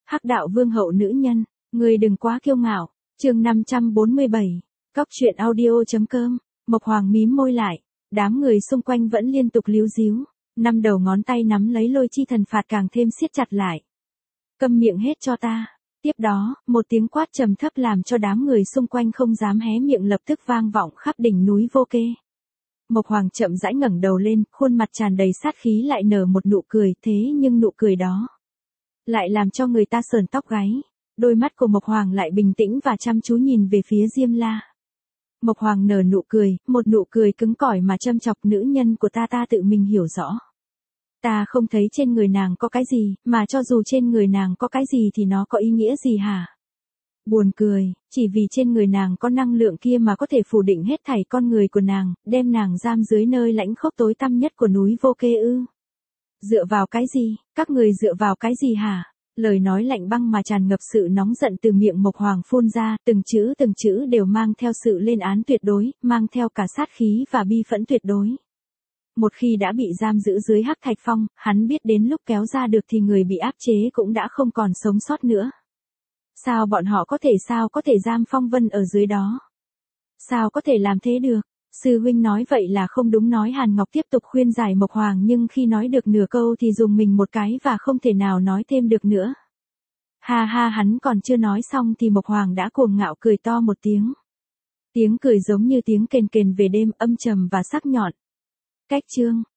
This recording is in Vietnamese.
Hắc đạo vương hậu nữ nhân, người đừng quá kiêu ngạo. Chương 547. Cóc truyện audio.com. Mộc Hoàng mím môi lại, đám người xung quanh vẫn liên tục líu díu, năm đầu ngón tay nắm lấy lôi chi thần phạt càng thêm siết chặt lại. Câm miệng hết cho ta. Tiếp đó, một tiếng quát trầm thấp làm cho đám người xung quanh không dám hé miệng lập tức vang vọng khắp đỉnh núi Vô Kê. Mộc Hoàng chậm rãi ngẩng đầu lên, khuôn mặt tràn đầy sát khí lại nở một nụ cười, thế nhưng nụ cười đó lại làm cho người ta sởn tóc gáy. Đôi mắt của Mộc Hoàng lại bình tĩnh và chăm chú nhìn về phía Diêm La. Mộc Hoàng nở nụ cười, một nụ cười cứng cỏi mà châm chọc, nữ nhân của ta tự mình hiểu rõ. Ta không thấy trên người nàng có cái gì, mà cho dù trên người nàng có cái gì thì nó có ý nghĩa gì hả? Buồn cười, chỉ vì trên người nàng có năng lượng kia mà có thể phủ định hết thảy con người của nàng, đem nàng giam dưới nơi lãnh khốc tối tăm nhất của núi Vô Kê ư? Dựa vào cái gì, các người dựa vào cái gì hả? Lời nói lạnh băng mà tràn ngập sự nóng giận từ miệng Mộc Hoàng phun ra, từng chữ đều mang theo sự lên án tuyệt đối, mang theo cả sát khí và bi phẫn tuyệt đối. Một khi đã bị giam giữ dưới Hắc Thạch Phong, hắn biết đến lúc kéo ra được thì người bị áp chế cũng đã không còn sống sót nữa. Sao bọn họ có thể giam Phong Vân ở dưới đó? Sao có thể làm thế được? Sư huynh nói vậy là không đúng, nói Hàn Ngọc tiếp tục khuyên giải Mộc Hoàng, nhưng khi nói được nửa câu thì dùng mình một cái và không thể nào nói thêm được nữa. Ha ha, hắn còn chưa nói xong thì Mộc Hoàng đã cuồng ngạo cười to một tiếng. Tiếng cười giống như tiếng kền kền về đêm, âm trầm và sắc nhọn. Cách chương